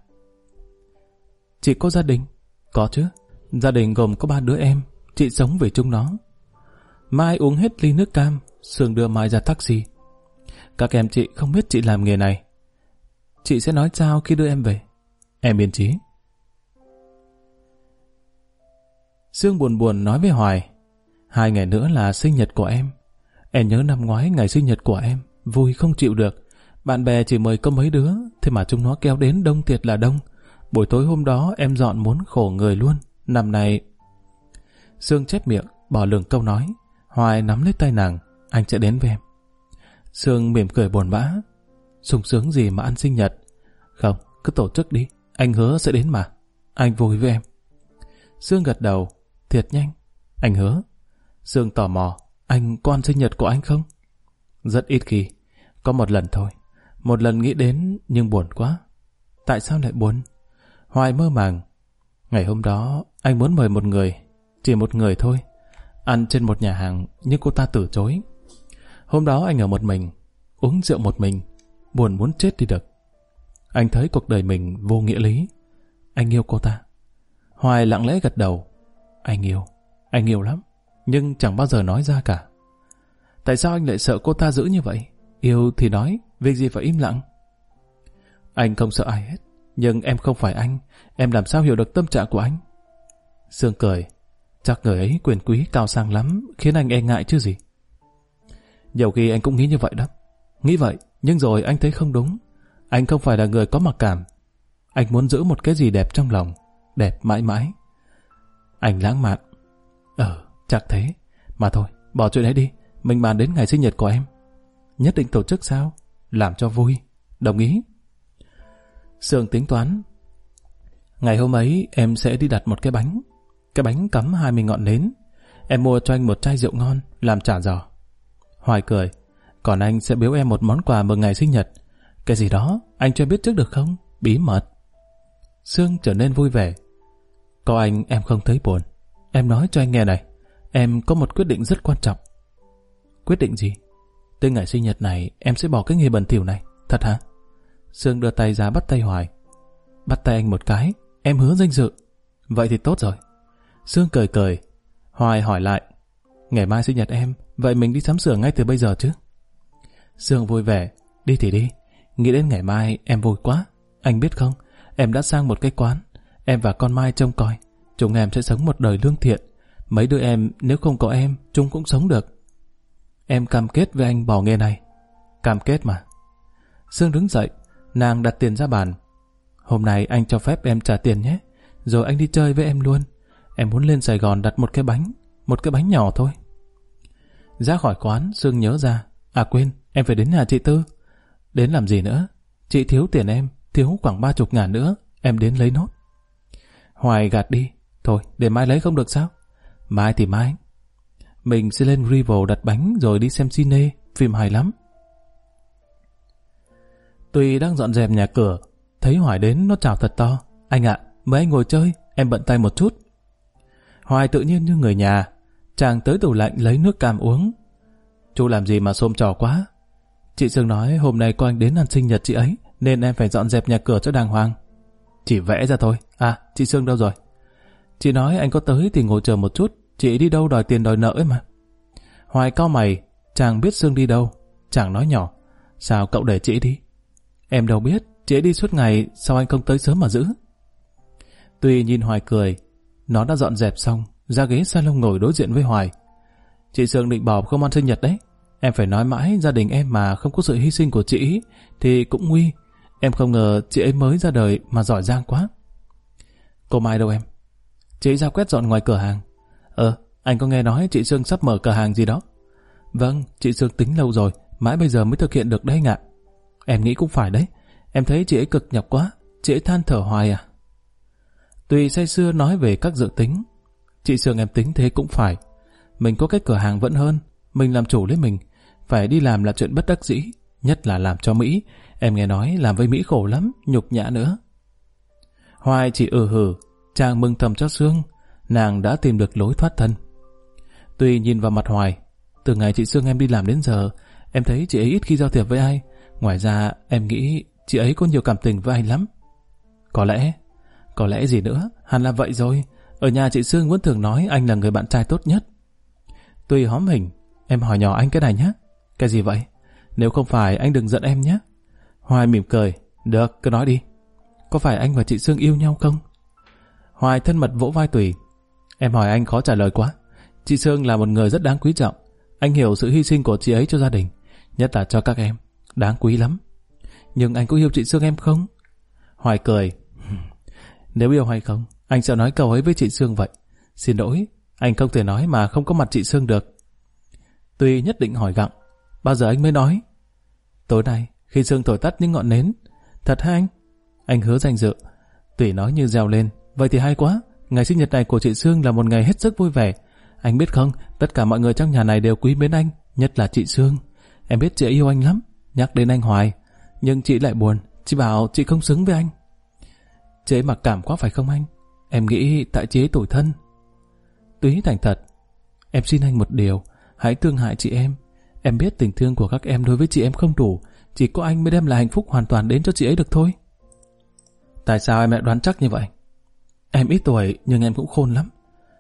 Chị có gia đình? Có chứ, gia đình gồm có ba đứa em, chị sống với chúng nó. Mai uống hết ly nước cam, Sương đưa Mai ra taxi. Các em chị không biết chị làm nghề này. Chị sẽ nói sao khi đưa em về. Em yên chí. Sương buồn buồn nói với Hoài. Hai ngày nữa là sinh nhật của em. Em nhớ năm ngoái ngày sinh nhật của em, vui không chịu được. Bạn bè chỉ mời có mấy đứa, thế mà chúng nó kéo đến đông thiệt là đông. Buổi tối hôm đó em dọn muốn khổ người luôn. Năm nay... Sương chép miệng, bỏ lửng câu nói. Hoài nắm lấy tay nàng. Anh sẽ đến với em. Sương mỉm cười buồn bã. Sung sướng gì mà ăn sinh nhật. Không, cứ tổ chức đi. Anh hứa sẽ đến mà. Anh vui với em. Sương gật đầu. Thiệt nhanh. Anh hứa. Sương tò mò. Anh có ăn sinh nhật của anh không? Rất ít khi. Có một lần thôi. Một lần nghĩ đến nhưng buồn quá. Tại sao lại buồn? Hoài mơ màng. Ngày hôm đó anh muốn mời một người. Chỉ một người thôi. Ăn trên một nhà hàng nhưng cô ta từ chối. Hôm đó anh ở một mình, uống rượu một mình, buồn muốn chết đi được. Anh thấy cuộc đời mình vô nghĩa lý. Anh yêu cô ta. Hoài lặng lẽ gật đầu. Anh yêu, anh yêu lắm, nhưng chẳng bao giờ nói ra cả. Tại sao anh lại sợ cô ta dữ như vậy? Yêu thì nói, việc gì phải im lặng? Anh không sợ ai hết, nhưng em không phải anh, em làm sao hiểu được tâm trạng của anh? Sương cười. Chắc người ấy quyền quý cao sang lắm, khiến anh e ngại chứ gì. Nhiều khi anh cũng nghĩ như vậy đó. Nghĩ vậy, nhưng rồi anh thấy không đúng. Anh không phải là người có mặc cảm. Anh muốn giữ một cái gì đẹp trong lòng, đẹp mãi mãi. Anh lãng mạn. Ờ, chắc thế. Mà thôi, bỏ chuyện ấy đi. Mình bàn đến ngày sinh nhật của em. Nhất định tổ chức sao? Làm cho vui. Đồng ý. Sương tính toán. Ngày hôm ấy em sẽ đi đặt một cái bánh. Cái bánh cắm hai mươi ngọn nến. Em mua cho anh một chai rượu ngon, làm trả giò. Hoài cười. Còn anh sẽ biếu em một món quà mừng ngày sinh nhật. Cái gì đó, anh chưa biết trước được không? Bí mật. Sương trở nên vui vẻ. Có anh em không thấy buồn. Em nói cho anh nghe này. Em có một quyết định rất quan trọng. Quyết định gì? Tới ngày sinh nhật này em sẽ bỏ cái nghề bẩn thỉu này. Thật hả? Sương đưa tay ra bắt tay Hoài. Bắt tay anh một cái. Em hứa danh dự. Vậy thì tốt rồi. Sương cười cười. Hoài hỏi lại. Ngày mai sinh nhật em, vậy mình đi sắm sửa ngay từ bây giờ chứ? Sương vui vẻ. Đi thì đi. Nghĩ đến ngày mai em vui quá. Anh biết không, em đã sang một cái quán. Em và con Mai trông coi. Chúng em sẽ sống một đời lương thiện. Mấy đứa em nếu không có em, chúng cũng sống được. Em cam kết với anh bỏ nghề này. Cam kết mà. Sương đứng dậy, nàng đặt tiền ra bàn. Hôm nay anh cho phép em trả tiền nhé, rồi anh đi chơi với em luôn. Em muốn lên Sài Gòn đặt một cái bánh, một cái bánh nhỏ thôi. Ra khỏi quán, Sương nhớ ra. À quên, em phải đến nhà chị Tư. Đến làm gì nữa? Chị thiếu tiền em, thiếu khoảng ba chục ngàn nữa, em đến lấy nốt. Hoài gạt đi. Thôi, để mai lấy không được sao? Mai thì mai. Mình sẽ lên Rival đặt bánh rồi đi xem cine, phim hay lắm. Tuy đang dọn dẹp nhà cửa, thấy Hoài đến nó chào thật to. Anh ạ, mời anh ngồi chơi, em bận tay một chút. Hoài tự nhiên như người nhà, chàng tới tủ lạnh lấy nước cam uống. Chú làm gì mà xôm trò quá? Chị Sương nói hôm nay có anh đến ăn sinh nhật chị ấy, nên em phải dọn dẹp nhà cửa cho đàng hoàng. Chỉ vẽ ra thôi. À, chị Sương đâu rồi? Chị nói anh có tới thì ngồi chờ một chút, chị đi đâu đòi tiền đòi nợ ấy mà. Hoài cau mày, chàng biết Sương đi đâu. Chàng nói nhỏ, sao cậu để chị đi? Em đâu biết, chị ấy đi suốt ngày, sao anh không tới sớm mà giữ? Tuy nhìn Hoài cười, nó đã dọn dẹp xong, ra ghế salon ngồi đối diện với Hoài. Chị Sương định bỏ không ăn sinh nhật đấy. Em phải nói mãi gia đình em mà không có sự hy sinh của chị thì cũng nguy. Em không ngờ chị ấy mới ra đời mà giỏi giang quá. Cô Mai đâu em? Chị ấy ra quét dọn ngoài cửa hàng. Ờ, anh có nghe nói chị Sương sắp mở cửa hàng gì đó. Vâng, chị Sương tính lâu rồi, mãi bây giờ mới thực hiện được đấy anh ạ. Em nghĩ cũng phải đấy. Em thấy chị ấy cực nhọc quá, chị ấy than thở hoài à. Tuy say sưa nói về các dự tính, chị Sương em tính thế cũng phải. Mình có cái cửa hàng vẫn hơn, mình làm chủ lấy mình. Phải đi làm là chuyện bất đắc dĩ, nhất là làm cho Mỹ. Em nghe nói làm với Mỹ khổ lắm, nhục nhã nữa. Hoài chỉ ừ hử, chàng mừng thầm cho Sương, nàng đã tìm được lối thoát thân. Tuy nhìn vào mặt Hoài, từ ngày chị Sương em đi làm đến giờ, em thấy chị ấy ít khi giao thiệp với ai. Ngoài ra em nghĩ chị ấy có nhiều cảm tình với anh lắm. Có lẽ, có lẽ gì nữa, hẳn là vậy rồi. Ở nhà chị Sương vẫn thường nói anh là người bạn trai tốt nhất. Tuy hóm hình, em hỏi nhỏ anh cái này nhé. Cái gì vậy? Nếu không phải anh đừng giận em nhé. Hoài mỉm cười. Được, cứ nói đi. Có phải anh và chị Sương yêu nhau không? Hoài thân mật vỗ vai Tùy. Em hỏi anh khó trả lời quá. Chị Sương là một người rất đáng quý trọng. Anh hiểu sự hy sinh của chị ấy cho gia đình, nhất là cho các em. Đáng quý lắm. Nhưng anh có yêu chị Sương em không? Hoài cười. Nếu yêu hay không, anh sẽ nói câu ấy với chị Sương vậy. Xin lỗi, anh không thể nói mà không có mặt chị Sương được. Tuy nhất định hỏi gặng. Bao giờ anh mới nói? Tối nay, khi Sương thổi tắt những ngọn nến. Thật hả anh? Anh hứa danh dự. Tùy nói như reo lên. Vậy thì hay quá. Ngày sinh nhật này của chị Sương là một ngày hết sức vui vẻ. Anh biết không, tất cả mọi người trong nhà này đều quý mến anh, nhất là chị Sương. Em biết chị yêu anh lắm, nhắc đến anh hoài. Nhưng chị lại buồn, chị bảo chị không xứng với anh. Chị ấy mặc cảm quá phải không anh? Em nghĩ tại chị ấy tủi thân. Túy thành thật. Em xin anh một điều, hãy thương hại chị em. Em biết tình thương của các em đối với chị em không đủ, chỉ có anh mới đem lại hạnh phúc hoàn toàn đến cho chị ấy được thôi. Tại sao em lại đoán chắc như vậy? Em ít tuổi nhưng em cũng khôn lắm.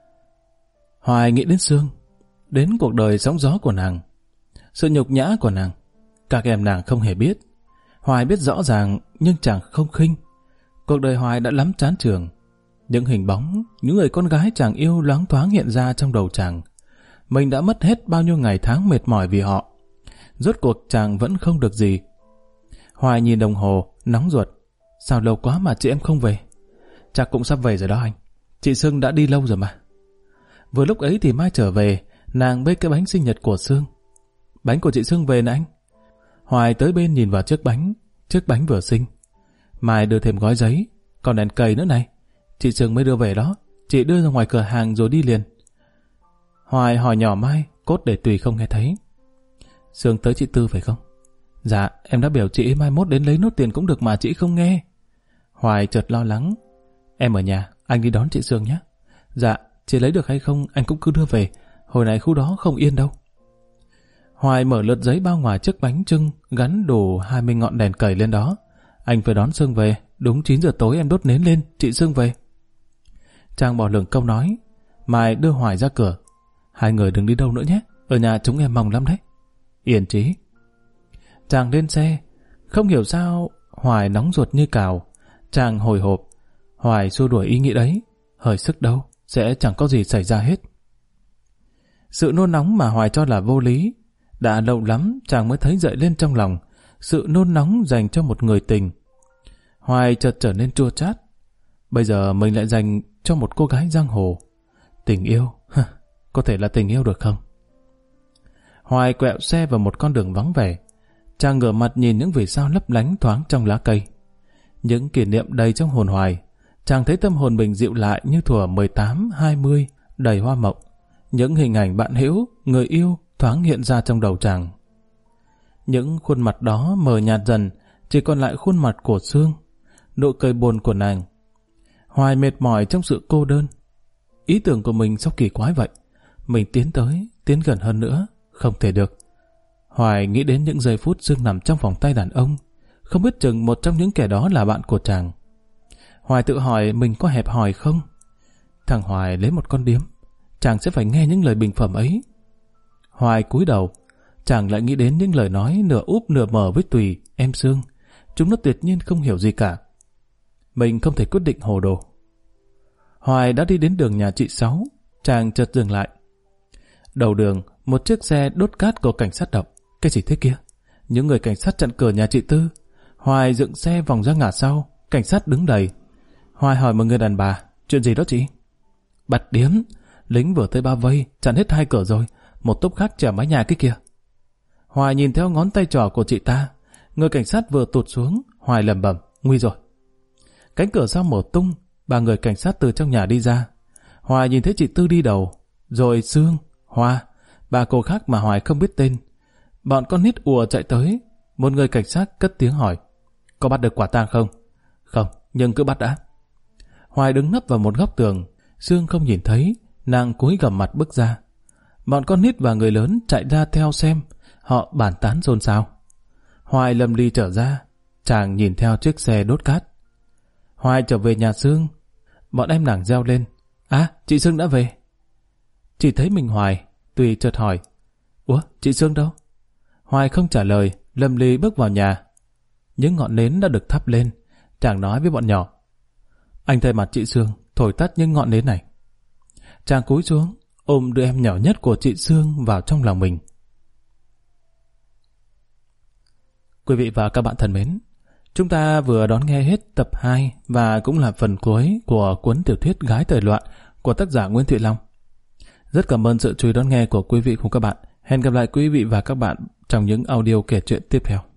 Hoài nghĩ đến Sương, đến cuộc đời sóng gió của nàng, sự nhục nhã của nàng. Các em nàng không hề biết. Hoài biết rõ ràng nhưng chàng không khinh. Cuộc đời Hoài đã lắm chán trường. Những hình bóng, những người con gái chàng yêu loáng thoáng hiện ra trong đầu chàng. Mình đã mất hết bao nhiêu ngày tháng mệt mỏi vì họ. Rốt cuộc chàng vẫn không được gì. Hoài nhìn đồng hồ, nóng ruột. Sao lâu quá mà chị em không về? Chắc cũng sắp về rồi đó anh. Chị Sương đã đi lâu rồi mà. Vừa lúc ấy thì Mai trở về, nàng bê cái bánh sinh nhật của Sương. Bánh của chị Sương về nè anh. Hoài tới bên nhìn vào chiếc bánh, chiếc bánh vừa sinh. Mai đưa thêm gói giấy, còn đèn cầy nữa này. Chị Sương mới đưa về đó, chị đưa ra ngoài cửa hàng rồi đi liền. Hoài hỏi nhỏ Mai, cốt để Tùy không nghe thấy. Sương tới chị Tư phải không? Dạ, em đã biểu chị mai mốt đến lấy nốt tiền cũng được mà chị không nghe. Hoài chợt lo lắng. Em ở nhà, anh đi đón chị Sương nhé. Dạ, chị lấy được hay không anh cũng cứ đưa về, hồi này khu đó không yên đâu. Hoài mở lượt giấy bao ngoài chiếc bánh trưng, gắn đủ hai mươi ngọn đèn cầy lên đó. Anh phải đón Sương về, đúng chín giờ tối em đốt nến lên, chị Sương về. Trang bỏ lửng câu nói. Mai đưa Hoài ra cửa. Hai người đừng đi đâu nữa nhé, ở nhà chúng em mong lắm đấy. Yên trí. Chàng lên xe. Không hiểu sao Hoài nóng ruột như cào. Chàng hồi hộp. Hoài xua đuổi ý nghĩ đấy. Hơi sức đâu, sẽ chẳng có gì xảy ra hết. Sự nôn nóng mà Hoài cho là vô lý Đã lâu lắm chàng mới thấy dậy lên trong lòng sự nôn nóng dành cho một người tình. Hoài chợt trở nên chua chát. Bây giờ mình lại dành cho một cô gái giang hồ. Tình yêu, có thể là tình yêu được không? Hoài quẹo xe vào một con đường vắng vẻ. Chàng ngửa mặt nhìn những vì sao lấp lánh thoáng trong lá cây. Những kỷ niệm đầy trong hồn Hoài. Chàng thấy tâm hồn mình dịu lại như thuở mười tám, hai mươi, đầy hoa mộng. Những hình ảnh bạn hữu, người yêu thoáng hiện ra trong đầu chàng. Những khuôn mặt đó mờ nhạt dần, chỉ còn lại khuôn mặt của Sương, nụ cười buồn của nàng. Hoài mệt mỏi trong sự cô đơn. Ý tưởng của mình sao kỳ quái vậy? Mình tiến tới, tiến gần hơn nữa, không thể được. Hoài nghĩ đến những giây phút Sương nằm trong vòng tay đàn ông, không biết chừng một trong những kẻ đó là bạn của chàng. Hoài tự hỏi mình có hẹp hòi không? Thằng Hoài lấy một con điếm, chàng sẽ phải nghe những lời bình phẩm ấy. Hoài cúi đầu, chàng lại nghĩ đến những lời nói nửa úp nửa mở với Tùy, em Sương. Chúng nó tuyệt nhiên không hiểu gì cả. Mình không thể quyết định hồ đồ. Hoài đã đi đến đường nhà chị Sáu, chàng chợt dừng lại. Đầu đường, một chiếc xe đốt cát của cảnh sát đậu. Cái gì thế kia? Những người cảnh sát chặn cửa nhà chị Tư. Hoài dựng xe vòng ra ngã sau, cảnh sát đứng đầy. Hoài hỏi một người đàn bà, chuyện gì đó chị? Bặt điếm, lính vừa tới bao vây, chặn hết hai cửa rồi, một tốp khác chèo mái nhà cái kia. Hoài nhìn theo ngón tay trỏ của chị ta, người cảnh sát vừa tụt xuống. Hoài lẩm bẩm, nguy rồi. Cánh cửa sau mở tung, ba người cảnh sát từ trong nhà đi ra. Hoài nhìn thấy chị Tư đi đầu, rồi Sương, Hoa, ba cô khác mà Hoài không biết tên. Bọn con nít ùa chạy tới. Một người cảnh sát cất tiếng hỏi, có bắt được quả tang không? Không, nhưng cứ bắt đã. Hoài đứng nấp vào một góc tường. Sương không nhìn thấy, nàng cúi gằm mặt bước ra. Bọn con nít và người lớn chạy ra theo xem. Họ bàn tán xôn xao. Hoài lầm ly trở ra. Chàng nhìn theo chiếc xe đốt cát. Hoài trở về nhà Sương. Bọn em nàng reo lên, à, chị Sương đã về. Chỉ thấy mình Hoài, Tùy chợt hỏi, ủa, chị Sương đâu? Hoài không trả lời, lầm ly bước vào nhà. Những ngọn nến đã được thắp lên. Chàng nói với bọn nhỏ, anh thay mặt chị Sương thổi tắt những ngọn nến này. Chàng cúi xuống, ôm đứa em nhỏ nhất của chị Sương vào trong lòng mình. Quý vị và các bạn thân mến, chúng ta vừa đón nghe hết tập hai và cũng là phần cuối của cuốn tiểu thuyết Gái Thời Loạn của tác giả Nguyễn Thị Long. Rất cảm ơn sự chú ý đón nghe của quý vị cùng các bạn. Hẹn gặp lại quý vị và các bạn trong những audio kể chuyện tiếp theo.